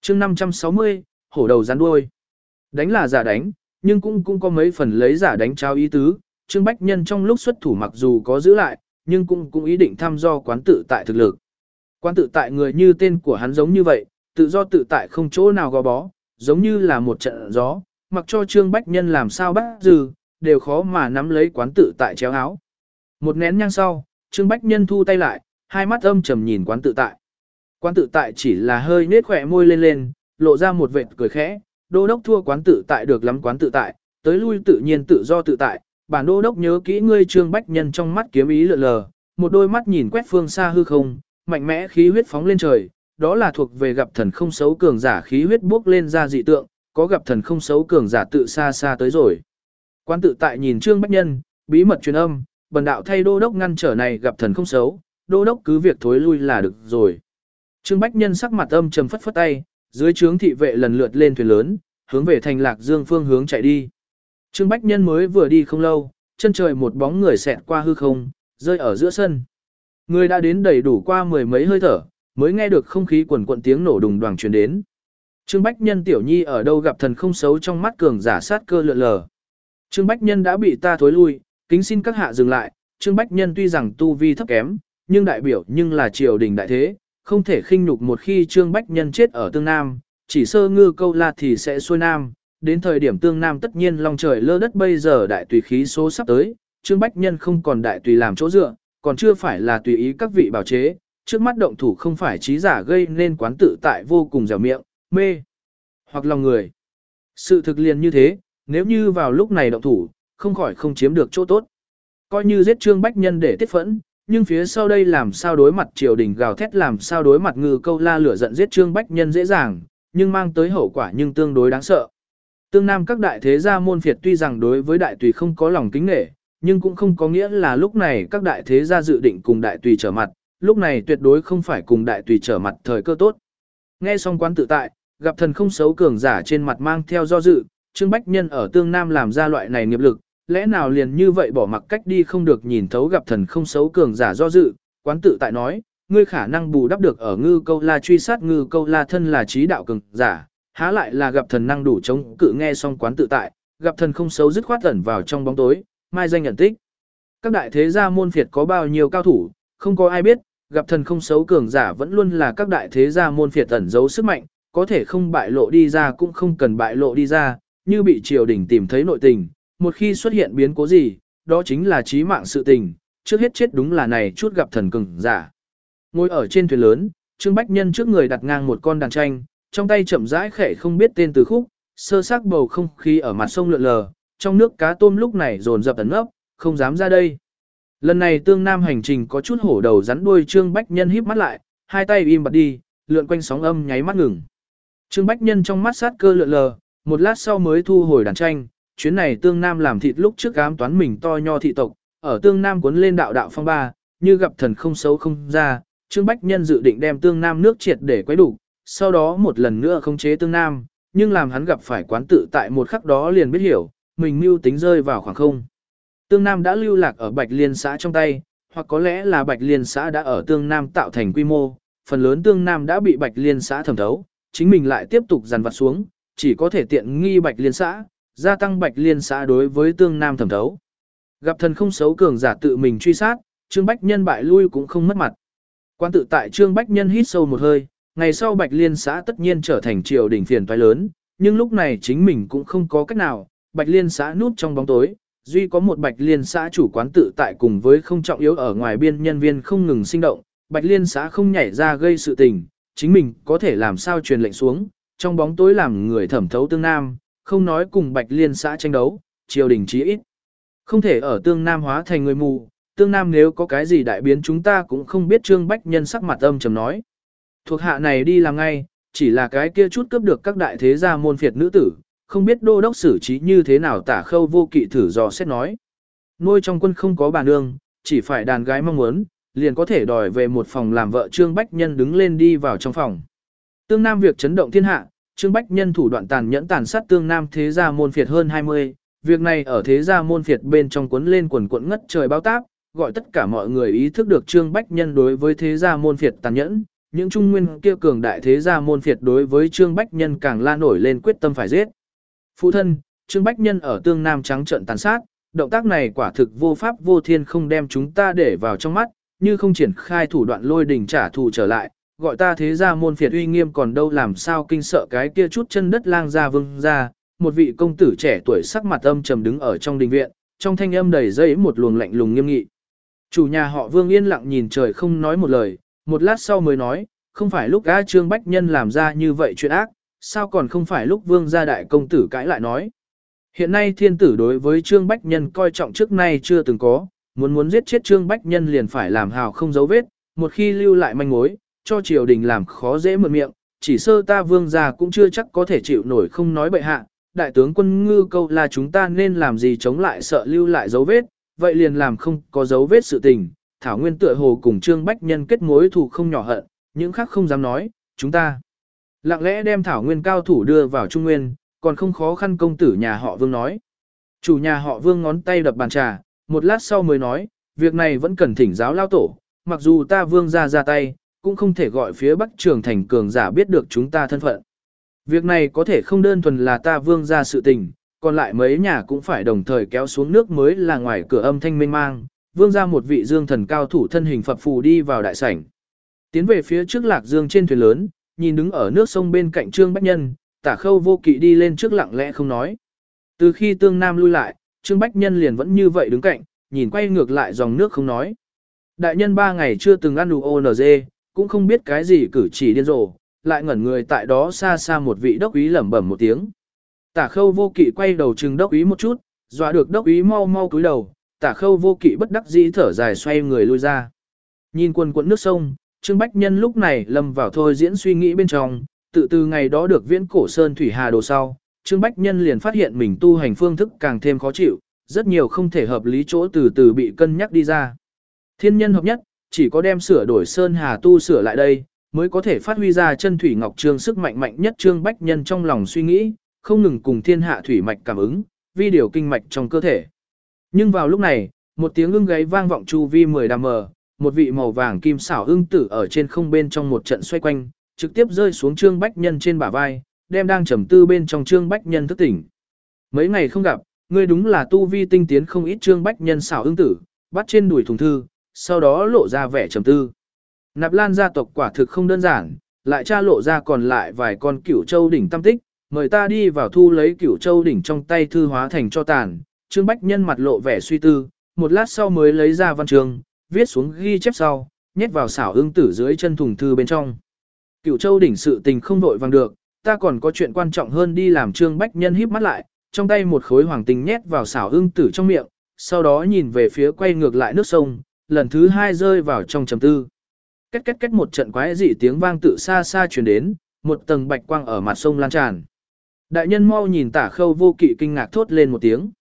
chương 560, hổ đầu rắn đuôi. Đánh là giả đánh, nhưng cũng có mấy phần lấy giả đánh trao ý tứ. Trương Bách Nhân trong lúc xuất thủ mặc dù có giữ lại, nhưng cũng ý định thăm dò quán tự tại thực lực. Quán tự tại người như tên của hắn giống như vậy, tự do tự tại không chỗ nào gò bó, giống như là một trận gió, mặc cho Trương Bách Nhân làm sao bắt dừ, đều khó mà nắm lấy quán tự tại chéo áo. Một nén nhang sau, Trương Bách Nhân thu tay lại, hai mắt âm trầm nhìn quán tự tại. Quán tự tại chỉ là hơi nết khỏe môi lên, lộ ra một vệt cười khẽ, đô đốc thua quán tự tại được lắm quán tự tại, tới lui tự nhiên tự do tự tại, bản đô đốc nhớ kỹ ngươi. Trương Bách Nhân trong mắt kiếm ý lượn lờ, một đôi mắt nhìn quét phương xa hư không, mạnh mẽ khí huyết phóng lên trời, đó là thuộc về gặp thần không xấu cường giả khí huyết bốc lên ra dị tượng, có gặp thần không xấu cường giả tự xa xa tới rồi. Quán tự tại nhìn Trương Bách Nhân, bí mật truyền âm, bần đạo thay đô đốc ngăn trở này gặp thần không xấu, đô đốc cứ việc thối lui là được rồi. Trương Bách Nhân sắc mặt âm trầm phất phất tay, dưới trướng thị vệ lần lượt lên thuyền lớn, hướng về thành Lạc Dương phương hướng chạy đi. Trương Bách Nhân mới vừa đi không lâu, chân trời một bóng người xẹt qua hư không, rơi ở giữa sân. Người đã đến đầy đủ qua mười mấy hơi thở, mới nghe được không khí quần quận tiếng nổ đùng đoàng truyền đến. Trương Bách Nhân tiểu nhi ở đâu gặp thần không xấu trong mắt cường giả sát cơ lượn lờ. Trương Bách Nhân đã bị ta thối lui, kính xin các hạ dừng lại. Trương Bách Nhân tuy rằng tu vi thấp kém, nhưng đại biểu nhưng là triều đình đại thế, không thể khinh nhục. Một khi Trương Bách Nhân chết ở Tương Nam, chỉ sơ ngư câu la thì sẽ xuôi Nam, đến thời điểm Tương Nam tất nhiên long trời lơ đất. Bây giờ đại tùy khí số sắp tới, Trương Bách Nhân không còn đại tùy làm chỗ dựa, còn chưa phải là tùy ý các vị bảo chế, trước mắt động thủ không phải trí giả gây nên quán tự tại vô cùng dẻo miệng, mê hoặc lòng người. Sự thực liền như thế, nếu như vào lúc này động thủ, không khỏi không chiếm được chỗ tốt. Coi như giết Trương Bách Nhân để tiết phẫn, nhưng phía sau đây làm sao đối mặt triều đình gào thét, làm sao đối mặt ngư câu la lửa giận giết Trương Bách Nhân dễ dàng, nhưng mang tới hậu quả nhưng tương đối đáng sợ. Tương Nam các đại thế gia môn phiệt tuy rằng đối với đại tùy không có lòng kính nể, nhưng cũng không có nghĩa là lúc này các đại thế gia dự định cùng đại tùy trở mặt, lúc này tuyệt đối không phải cùng đại tùy trở mặt thời cơ tốt. Nghe xong quán tự tại, gặp thần không xấu cường giả trên mặt mang theo do dự, Trương Bách Nhân ở Tương Nam làm ra loại này nghiệp lực, lẽ nào liền như vậy bỏ mặc cách đi không được. Nhìn thấu gặp thần không xấu cường giả do dự, quán tự tại nói, ngươi khả năng bù đắp được ở ngư câu la truy sát. Ngư câu la thân là trí đạo cường giả, há lại là gặp thần năng đủ chống cự. Nghe xong quán tự tại, gặp thần không xấu dứt khoát ẩn vào trong bóng tối, mai danh nhận tích. Các đại thế gia môn phiệt có bao nhiêu cao thủ, không có ai biết, gặp thần không xấu cường giả vẫn luôn là các đại thế gia môn phiệt ẩn giấu sức mạnh, có thể không bại lộ đi ra cũng không cần bại lộ đi ra, như bị triều đình tìm thấy nội tình, một khi xuất hiện biến cố gì, đó chính là chí mạng sự tình, trước hết chết đúng là này chút gặp thần cường giả. Ngồi ở trên thuyền lớn, Trương Bách Nhân trước người đặt ngang một con đàn tranh, trong tay chậm rãi khẽ không biết tên từ khúc, sơ xác bầu không khí ở mặt sông lượn lờ, trong nước cá tôm lúc này dồn dập ẩn nấp, không dám ra đây. Lần này Tương Nam hành trình có chút hổ đầu rắn đuôi. Trương Bách Nhân híp mắt lại, hai tay im bặt đi, lượn quanh sóng âm nháy mắt ngừng. Trương Bách Nhân trong mắt sát cơ lượn lờ, một lát sau mới thu hồi đàn tranh. Chuyến này Tương Nam làm thịt lúc trước ám toán mình to nho thị tộc, ở Tương Nam cuốn lên đạo đạo phong ba, như gặp thần không xấu không ra. Trương Bách Nhân dự định đem Tương Nam nước triệt để quấy đủ, sau đó một lần nữa khống chế Tương Nam, nhưng làm hắn gặp phải quán tự tại một khắc đó liền biết hiểu, mình mưu tính rơi vào khoảng không. Tương Nam đã lưu lạc ở Bạch Liên xã trong tay, hoặc có lẽ là Bạch Liên xã đã ở Tương Nam tạo thành quy mô, phần lớn Tương Nam đã bị Bạch Liên xã thẩm thấu, chính mình lại tiếp tục dằn vặt xuống, chỉ có thể tiện nghi Bạch Liên xã, gia tăng Bạch Liên xã đối với Tương Nam thẩm thấu. Gặp thần không xấu cường giả tự mình truy sát, Trương Bách Nhân bại lui cũng không mất mặt. Quan tự tại Trương Bách Nhân hít sâu một hơi, ngày sau Bạch Liên xã tất nhiên trở thành triều đình phiền toái lớn, nhưng lúc này chính mình cũng không có cách nào, Bạch Liên xã núp trong bóng tối, duy có một Bạch Liên xã chủ quán tự tại cùng với không trọng yếu ở ngoài biên nhân viên không ngừng sinh động, Bạch Liên xã không nhảy ra gây sự tình, chính mình có thể làm sao truyền lệnh xuống, trong bóng tối làm người thẩm thấu Tương Nam, không nói cùng Bạch Liên xã tranh đấu, triều đình chí ít không thể ở Tương Nam hóa thành người mù. Tương Nam nếu có cái gì đại biến chúng ta cũng không biết. Trương Bách Nhân sắc mặt âm trầm nói, thuộc hạ này đi làm ngay, chỉ là cái kia chút cướp được các đại thế gia môn phiệt nữ tử, không biết đô đốc xử trí như thế nào. Tả Khâu Vô Kỵ thử dò xét nói, nuôi trong quân không có bà nương, chỉ phải đàn gái mong muốn, liền có thể đòi về một phòng làm vợ. Trương Bách Nhân đứng lên đi vào trong phòng. Tương Nam việc chấn động thiên hạ, Trương Bách Nhân thủ đoạn tàn nhẫn tàn sát Tương Nam thế gia môn phiệt hơn 20, việc này ở thế gia môn phiệt bên trong cuốn lên quần quận ngất trời báo táp, gọi tất cả mọi người ý thức được Trương Bách Nhân đối với thế gia môn phiệt tàn nhẫn, những trung nguyên kia cường đại thế gia môn phiệt đối với Trương Bách Nhân càng la nổi lên quyết tâm phải giết. Phụ thân, Trương Bách Nhân ở Tương Nam trắng trợn tàn sát, động tác này quả thực vô pháp vô thiên, không đem chúng ta để vào trong mắt, như không triển khai thủ đoạn lôi đình trả thù trở lại, gọi ta thế gia môn phiệt uy nghiêm còn đâu, làm sao kinh sợ cái kia chút chân đất lang gia vương gia. Một vị công tử trẻ tuổi sắc mặt âm trầm đứng ở trong đình viện, trong thanh âm đầy dẫy một luồng lạnh lùng nghiêm nghị. Chủ nhà họ Vương yên lặng nhìn trời không nói một lời, một lát sau mới nói, không phải lúc gã Trương Bách Nhân làm ra như vậy chuyện ác, sao còn không phải lúc Vương gia đại công tử cãi lại nói. Hiện nay thiên tử đối với Trương Bách Nhân coi trọng trước nay chưa từng có, muốn giết chết Trương Bách Nhân liền phải làm hào không dấu vết, một khi lưu lại manh mối, cho triều đình làm khó dễ mượn miệng, chỉ sơ ta Vương gia cũng chưa chắc có thể chịu nổi, không nói bệ hạ. Đại tướng quân Ngư câu là chúng ta nên làm gì chống lại sợ lưu lại dấu vết, vậy liền làm không có dấu vết sự tình. Thảo Nguyên tựa hồ cùng Trương Bách Nhân kết mối thù không nhỏ hận, những khác không dám nói, chúng ta lặng lẽ đem Thảo Nguyên cao thủ đưa vào Trung Nguyên, còn không khó khăn. Công tử nhà họ Vương nói. Chủ nhà họ Vương ngón tay đập bàn trà, một lát sau mới nói, việc này vẫn cần thỉnh giáo lao tổ, mặc dù ta Vương ra tay, cũng không thể gọi phía Bắc Trường Thành cường giả biết được chúng ta thân phận. Việc này có thể không đơn thuần là ta Vương ra sự tình, còn lại mấy nhà cũng phải đồng thời kéo xuống nước mới là. Ngoài cửa âm thanh mênh mang, Vương ra một vị dương thần cao thủ thân hình phập phù đi vào đại sảnh. Tiến về phía trước Lạc Dương trên thuyền lớn, nhìn đứng ở nước sông bên cạnh Trương Bách Nhân, Tả Khâu Vô Kỵ đi lên trước lặng lẽ không nói. Từ khi Tương Nam lui lại, Trương Bách Nhân liền vẫn như vậy đứng cạnh, nhìn quay ngược lại dòng nước không nói. Đại nhân 3 ngày chưa từng ăn UONG, cũng không biết cái gì cử chỉ điên rồ, lại ngẩn người tại đó. Xa xa một vị đốc úy lẩm bẩm một tiếng. Tả Khâu Vô Kỵ quay đầu chừng đốc úy một chút, dọa được đốc úy mau mau cúi đầu. Tả Khâu Vô Kỵ bất đắc dĩ thở dài xoay người lui ra. Nhìn quần quần nước sông, Trương Bách Nhân lúc này lâm vào thôi diễn suy nghĩ bên trong, tự từ ngày đó được Viễn Cổ Sơn Thủy Hà đồ sau, Trương Bách Nhân liền phát hiện mình tu hành phương thức càng thêm khó chịu, rất nhiều không thể hợp lý chỗ từ từ bị cân nhắc đi ra. Thiên nhân hợp nhất, chỉ có đem sửa đổi Sơn Hà tu sửa lại đây, mới có thể phát huy ra chân thủy ngọc trương sức mạnh mạnh nhất. Trương Bách Nhân trong lòng suy nghĩ, không ngừng cùng thiên hạ thủy mạch cảm ứng, vi điều kinh mạch trong cơ thể. Nhưng vào lúc này, một tiếng ưng gáy vang vọng chu vi 10 đàm mờ, một vị màu vàng kim xảo ưng tử ở trên không bên trong một trận xoay quanh, trực tiếp rơi xuống Trương Bách Nhân trên bả vai, đem đang trầm tư bên trong Trương Bách Nhân thức tỉnh. Mấy ngày không gặp, ngươi đúng là tu vi tinh tiến không ít. Trương Bách Nhân xảo ưng tử, bắt trên đùi thùng thư, sau đó lộ ra vẻ trầm tư. Nạp Lan gia tộc quả thực không đơn giản, lại tra lộ ra còn lại vài con Cửu Châu đỉnh tam tích, mời ta đi vào thu lấy Cửu Châu đỉnh trong tay thư hóa thành cho tàn. Trương Bách Nhân mặt lộ vẻ suy tư, một lát sau mới lấy ra văn chương, viết xuống ghi chép sau, nhét vào xảo ưng tử dưới chân thùng thư bên trong. Cửu Châu đỉnh sự tình không vội vàng được, ta còn có chuyện quan trọng hơn đi làm. Trương Bách Nhân híp mắt lại, trong tay một khối hoàng tinh nhét vào xảo ưng tử trong miệng, sau đó nhìn về phía quay ngược lại nước sông, lần thứ 2 rơi vào trong trầm tư. Két két két một trận quái dị tiếng vang tự xa xa truyền đến, một tầng bạch quang ở mặt sông lan tràn. Đại nhân mau nhìn. Tả Khâu Vô Kỵ kinh ngạc thốt lên một tiếng.